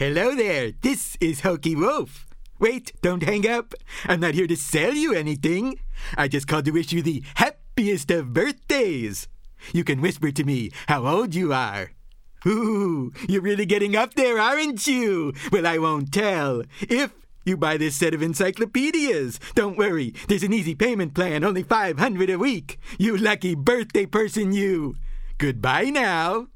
Hello there, this is Hokey Wolf. Wait, don't hang up. I'm not here to sell you anything. I just called to wish you the happiest of birthdays. You can whisper to me how old you are. Ooh, you're really getting up there, aren't you? Well, I won't tell. If you buy this set of encyclopedias, don't worry, there's an easy payment plan, only $500 a week. You lucky birthday person, you. Goodbye now.